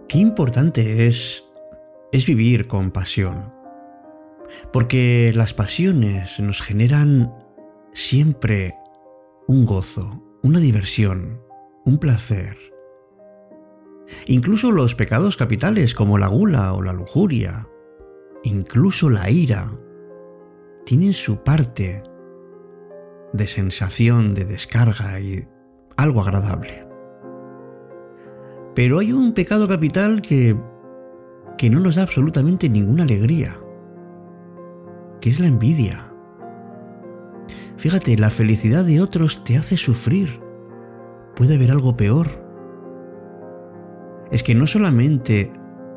Qué importante es vivir con pasión, porque las pasiones nos generan siempre un gozo, una diversión, un placer. Incluso los pecados capitales como la gula o la lujuria, incluso la ira, tienen su parte de sensación, de descarga y algo agradable. Pero hay un pecado capital que no nos da absolutamente ninguna alegría, que es la envidia. Fíjate, la felicidad de otros te hace sufrir. ¿Puede haber algo peor? Es que no solamente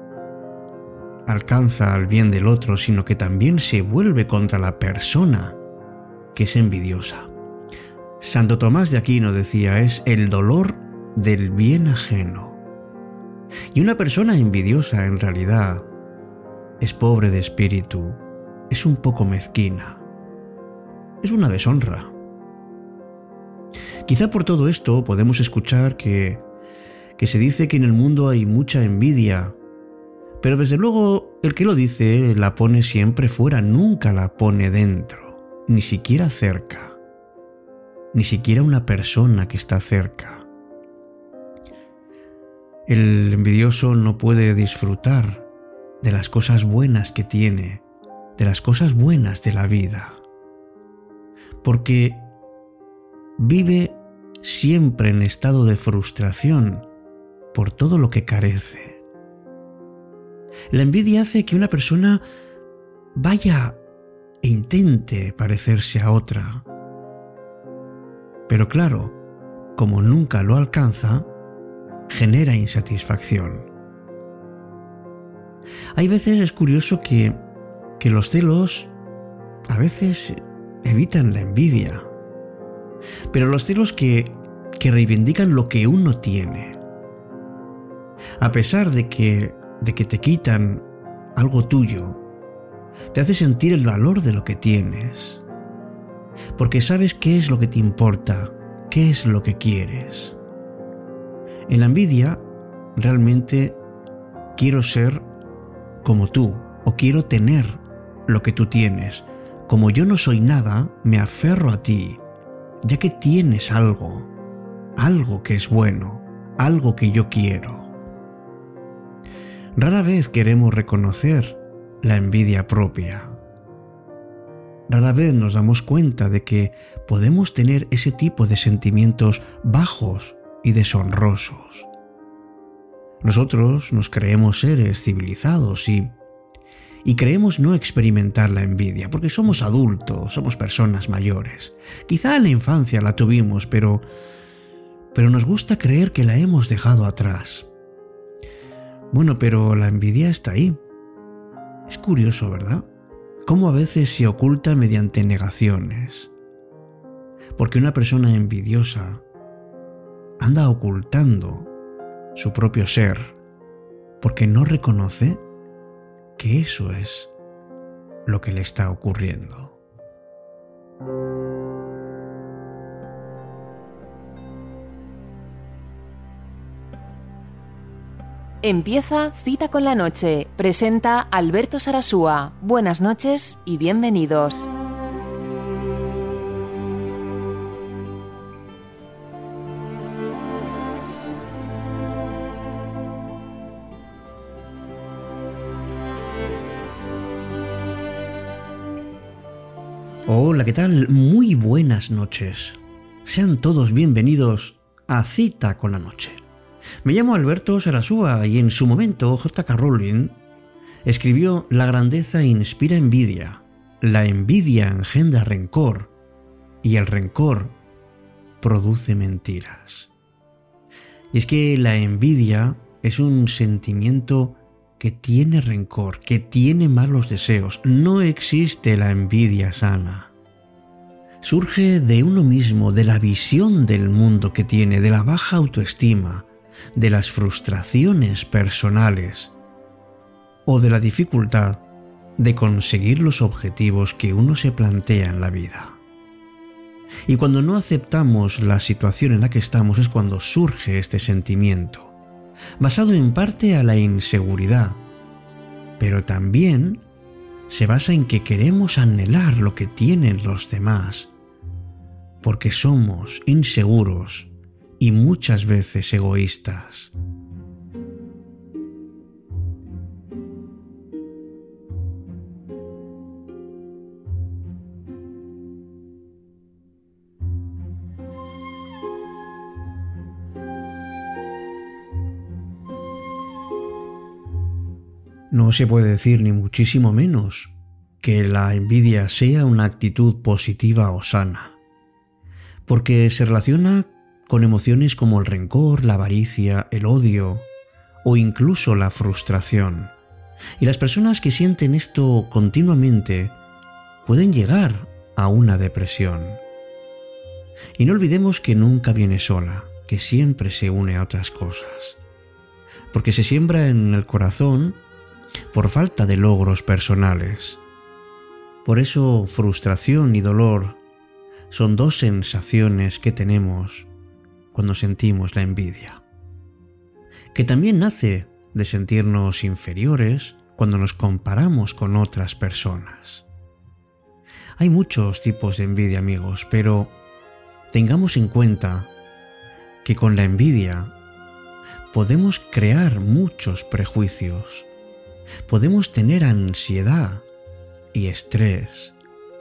alcanza al bien del otro, sino que también se vuelve contra la persona que es envidiosa. Santo Tomás de Aquino decía, es el dolor del bien ajeno. Y una persona envidiosa en realidad es pobre de espíritu, es un poco mezquina, es una deshonra. Quizá por todo esto podemos escuchar que se dice que en el mundo hay mucha envidia, pero desde luego el que lo dice la pone siempre fuera, nunca la pone dentro, ni siquiera cerca, ni siquiera una persona que está cerca. El envidioso no puede disfrutar de las cosas buenas que tiene, de las cosas buenas de la vida, porque vive siempre en estado de frustración por todo lo que carece. La envidia hace que una persona vaya e intente parecerse a otra, pero claro, como nunca lo alcanza, genera insatisfacción. Hay veces es curioso que los celos a veces evitan la envidia, pero los celos que reivindican lo que uno tiene, a pesar de que te quitan algo tuyo, te hace sentir el valor de lo que tienes, porque sabes qué es lo que te importa, qué es lo que quieres. En la envidia, realmente quiero ser como tú, o quiero tener lo que tú tienes. Como yo no soy nada, me aferro a ti, ya que tienes algo que es bueno, algo que yo quiero. Rara vez queremos reconocer la envidia propia. Rara vez nos damos cuenta de que podemos tener ese tipo de sentimientos bajos y deshonrosos. Nosotros nos creemos seres civilizados y creemos no experimentar la envidia, porque somos adultos, somos personas mayores. Quizá en la infancia la tuvimos, pero nos gusta creer que la hemos dejado atrás. Bueno, pero la envidia está ahí. Es curioso, ¿verdad? Cómo a veces se oculta mediante negaciones. Porque una persona envidiosa anda ocultando su propio ser, porque no reconoce que eso es lo que le está ocurriendo. Empieza Cita con la Noche. Presenta Alberto Sarasúa. Buenas noches y bienvenidos. Hola, ¿qué tal? Muy buenas noches. Sean todos bienvenidos a Cita con la Noche. Me llamo Alberto Sarasúa y en su momento J.K. Rowling escribió: la grandeza inspira envidia, la envidia engendra rencor y el rencor produce mentiras. Y es que la envidia es un sentimiento que tiene rencor, que tiene malos deseos. No existe la envidia sana. Surge de uno mismo, de la visión del mundo que tiene, de la baja autoestima, de las frustraciones personales o de la dificultad de conseguir los objetivos que uno se plantea en la vida. Y cuando no aceptamos la situación en la que estamos es cuando surge este sentimiento. basado en parte a la inseguridad, pero también se basa en que queremos anhelar lo que tienen los demás, porque somos inseguros y muchas veces egoístas. No se puede decir ni muchísimo menos que la envidia sea una actitud positiva o sana, porque se relaciona con emociones como el rencor, la avaricia, el odio o incluso la frustración. Y las personas que sienten esto continuamente pueden llegar a una depresión. Y no olvidemos que nunca viene sola, que siempre se une a otras cosas, porque se siembra en el corazón por falta de logros personales. Por eso, frustración y dolor son dos sensaciones que tenemos cuando sentimos la envidia, que también nace de sentirnos inferiores cuando nos comparamos con otras personas. Hay muchos tipos de envidia, amigos, pero tengamos en cuenta que con la envidia podemos crear muchos prejuicios. Podemos tener ansiedad y estrés.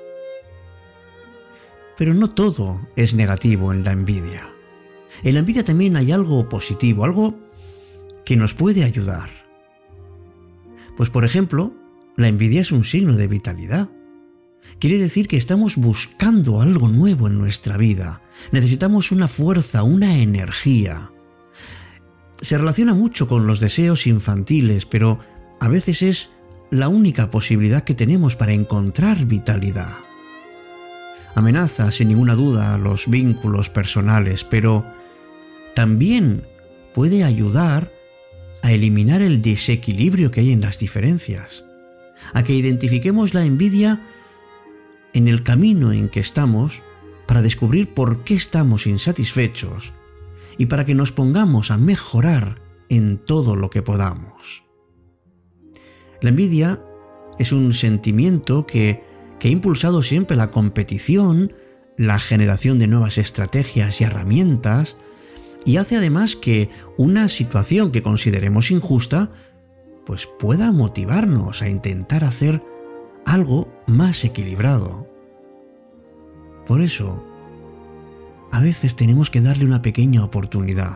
Pero no todo es negativo en la envidia. En la envidia también hay algo positivo, algo que nos puede ayudar. Pues por ejemplo, la envidia es un signo de vitalidad. Quiere decir que estamos buscando algo nuevo en nuestra vida. Necesitamos una fuerza, una energía. Se relaciona mucho con los deseos infantiles, pero a veces es la única posibilidad que tenemos para encontrar vitalidad. Amenaza, sin ninguna duda, los vínculos personales, pero también puede ayudar a eliminar el desequilibrio que hay en las diferencias, a que identifiquemos la envidia en el camino en que estamos para descubrir por qué estamos insatisfechos y para que nos pongamos a mejorar en todo lo que podamos. La envidia es un sentimiento que ha impulsado siempre la competición, la generación de nuevas estrategias y herramientas, y hace además que una situación que consideremos injusta pues pueda motivarnos a intentar hacer algo más equilibrado. Por eso, a veces tenemos que darle una pequeña oportunidad.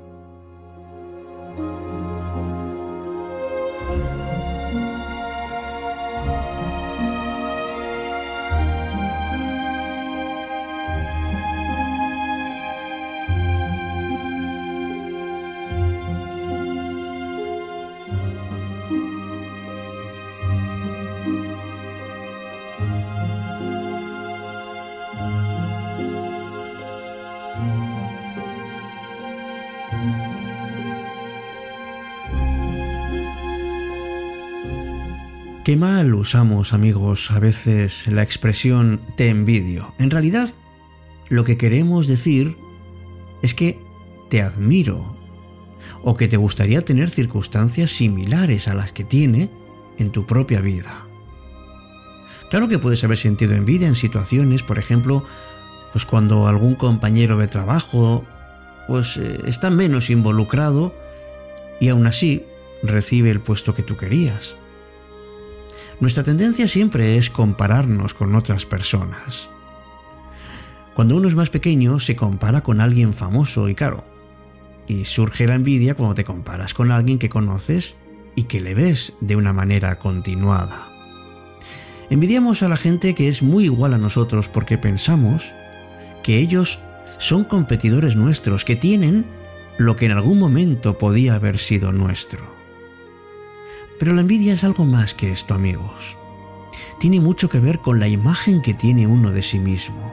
Qué mal usamos, amigos, a veces la expresión te envidio. En realidad, lo que queremos decir es que te admiro o que te gustaría tener circunstancias similares a las que tiene en tu propia vida. Claro que puedes haber sentido envidia en situaciones, por ejemplo, pues cuando algún compañero de trabajo está menos involucrado y aún así recibe el puesto que tú querías. Nuestra tendencia siempre es compararnos con otras personas. Cuando uno es más pequeño se compara con alguien famoso y claro, y surge la envidia cuando te comparas con alguien que conoces y que le ves de una manera continuada. Envidiamos a la gente que es muy igual a nosotros porque pensamos que ellos son competidores nuestros, que tienen lo que en algún momento podía haber sido nuestro. Pero la envidia es algo más que esto, amigos. Tiene mucho que ver con la imagen que tiene uno de sí mismo.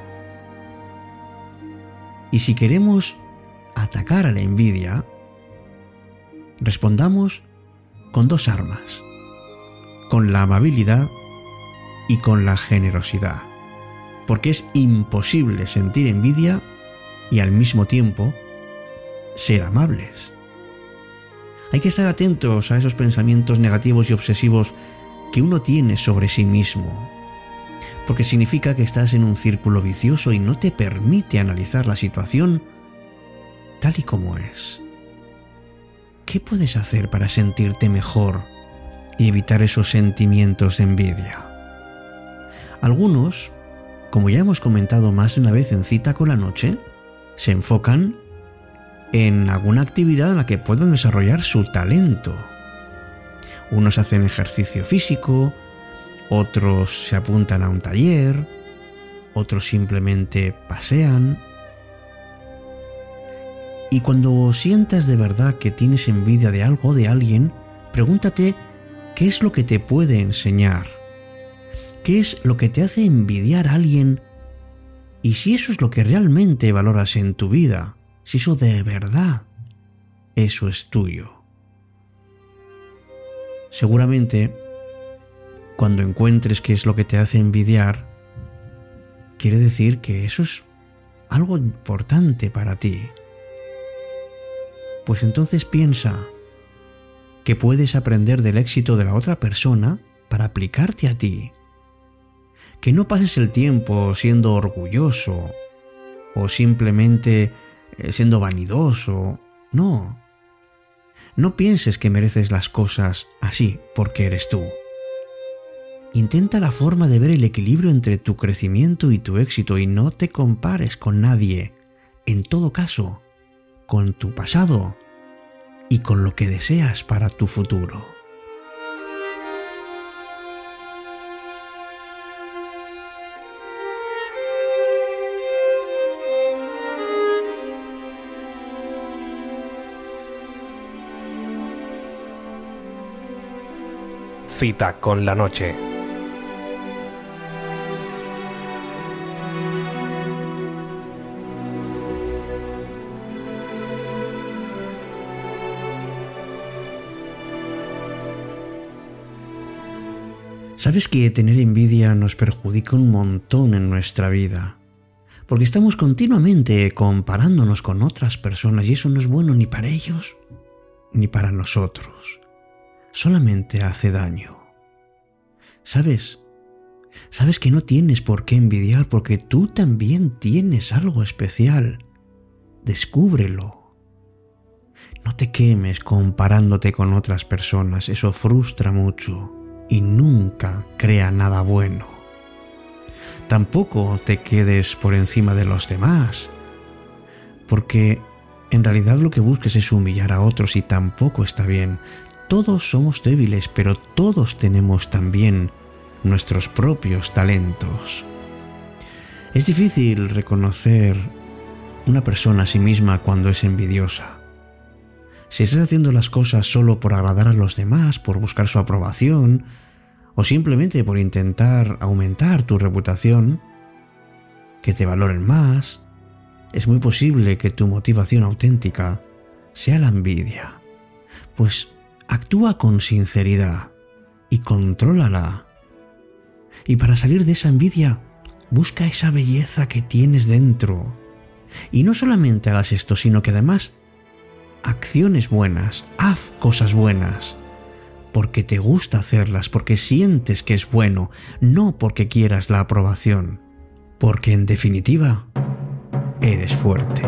Y si queremos atacar a la envidia, respondamos con dos armas, con la amabilidad y con la generosidad, porque es imposible sentir envidia y al mismo tiempo ser amables. Hay que estar atentos a esos pensamientos negativos y obsesivos que uno tiene sobre sí mismo, porque significa que estás en un círculo vicioso y no te permite analizar la situación tal y como es. ¿Qué puedes hacer para sentirte mejor y evitar esos sentimientos de envidia? Algunos, como ya hemos comentado más de una vez en Cita con la Noche, se enfocan en alguna actividad en la que puedan desarrollar su talento. Unos hacen ejercicio físico, otros se apuntan a un taller, otros simplemente pasean. Y cuando sientas de verdad que tienes envidia de algo o de alguien, pregúntate qué es lo que te puede enseñar, qué es lo que te hace envidiar a alguien y si eso es lo que realmente valoras en tu vida, si eso de verdad, eso es tuyo. Seguramente, cuando encuentres qué es lo que te hace envidiar, quiere decir que eso es algo importante para ti. Pues entonces piensa que puedes aprender del éxito de la otra persona para aplicarte a ti. Que no pases el tiempo siendo orgulloso o simplemente siendo vanidoso. No. No pienses que mereces las cosas así porque eres tú. Intenta la forma de ver el equilibrio entre tu crecimiento y tu éxito y no te compares con nadie. En todo caso, con tu pasado y con lo que deseas para tu futuro. Cita con la Noche. ¿Sabes que tener envidia nos perjudica un montón en nuestra vida? Porque estamos continuamente comparándonos con otras personas y eso no es bueno ni para ellos ni para nosotros. Solamente hace daño. ¿Sabes? Sabes que no tienes por qué envidiar porque tú también tienes algo especial. Descúbrelo. No te quemes comparándote con otras personas, eso frustra mucho y nunca crea nada bueno. Tampoco te quedes por encima de los demás, porque en realidad lo que busques es humillar a otros y tampoco está bien. Todos somos débiles, pero todos tenemos también nuestros propios talentos. Es difícil reconocer una persona a sí misma cuando es envidiosa. Si estás haciendo las cosas solo por agradar a los demás, por buscar su aprobación, o simplemente por intentar aumentar tu reputación, que te valoren más, es muy posible que tu motivación auténtica sea la envidia. Pues actúa con sinceridad y contrólala. Y para salir de esa envidia, busca esa belleza que tienes dentro. Y no solamente hagas esto, sino que además acciones buenas, haz cosas buenas, porque te gusta hacerlas, porque sientes que es bueno, no porque quieras la aprobación, porque en definitiva, eres fuerte.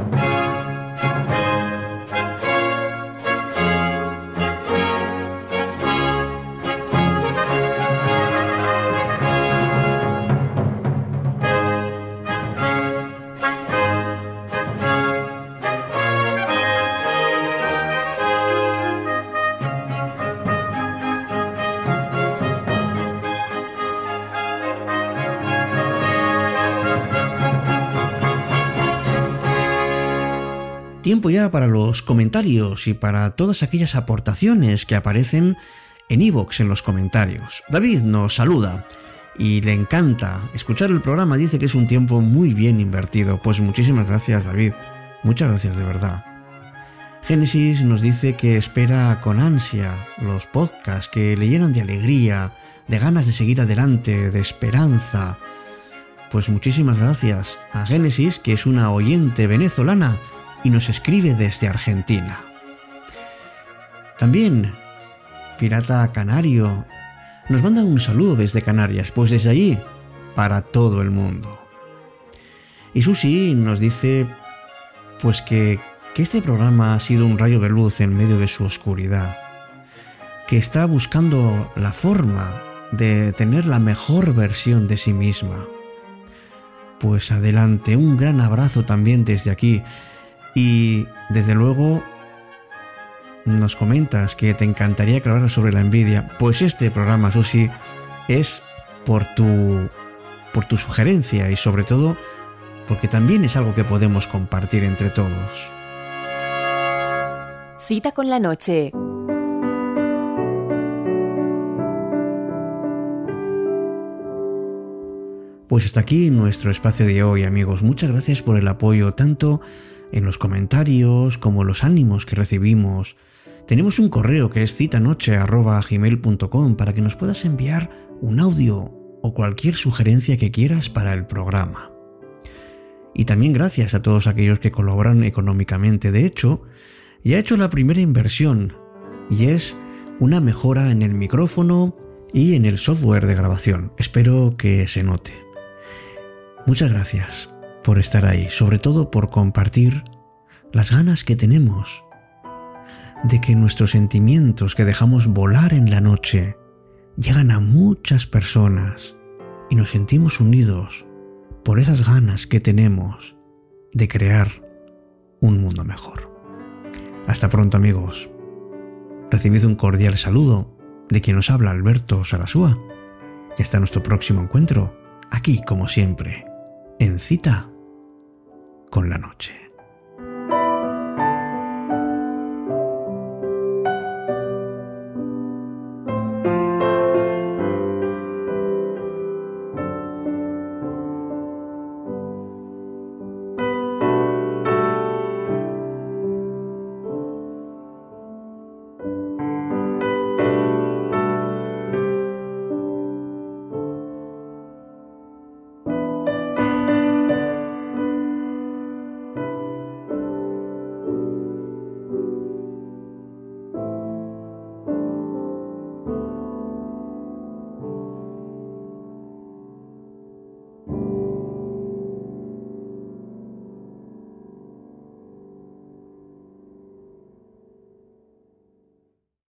Tiempo ya para los comentarios y para todas aquellas aportaciones que aparecen en iVoox en los comentarios. David nos saluda y le encanta escuchar el programa, dice que es un tiempo muy bien invertido. Pues muchísimas gracias, David, muchas gracias de verdad. Génesis nos dice que espera con ansia los podcasts que le llenan de alegría, de ganas de seguir adelante, de esperanza. Pues muchísimas gracias a Génesis, que es una oyente venezolana y nos escribe desde Argentina. También Pirata Canario nos manda un saludo desde Canarias, pues desde allí para todo el mundo. Y Susi nos dice pues que este programa ha sido un rayo de luz en medio de su oscuridad, que está buscando la forma de tener la mejor versión de sí misma. Pues adelante, un gran abrazo también desde aquí. Y desde luego nos comentas que te encantaría que hablaras sobre la envidia. Pues este programa, Susi, es por tu sugerencia y sobre todo porque también es algo que podemos compartir entre todos. Cita con la noche. Pues hasta aquí nuestro espacio de hoy, amigos. Muchas gracias por el apoyo, tanto en los comentarios como los ánimos que recibimos. Tenemos un correo que es citanoche@gmail.com para que nos puedas enviar un audio o cualquier sugerencia que quieras para el programa. Y también gracias a todos aquellos que colaboran económicamente. De hecho, ya he hecho la primera inversión y es una mejora en el micrófono y en el software de grabación. Espero que se note. Muchas gracias por estar ahí, sobre todo por compartir las ganas que tenemos de que nuestros sentimientos que dejamos volar en la noche llegan a muchas personas y nos sentimos unidos por esas ganas que tenemos de crear un mundo mejor. Hasta pronto, amigos. Recibid un cordial saludo de quien os habla, Alberto Sarasúa, y hasta nuestro próximo encuentro, aquí como siempre, en Cita con la Noche.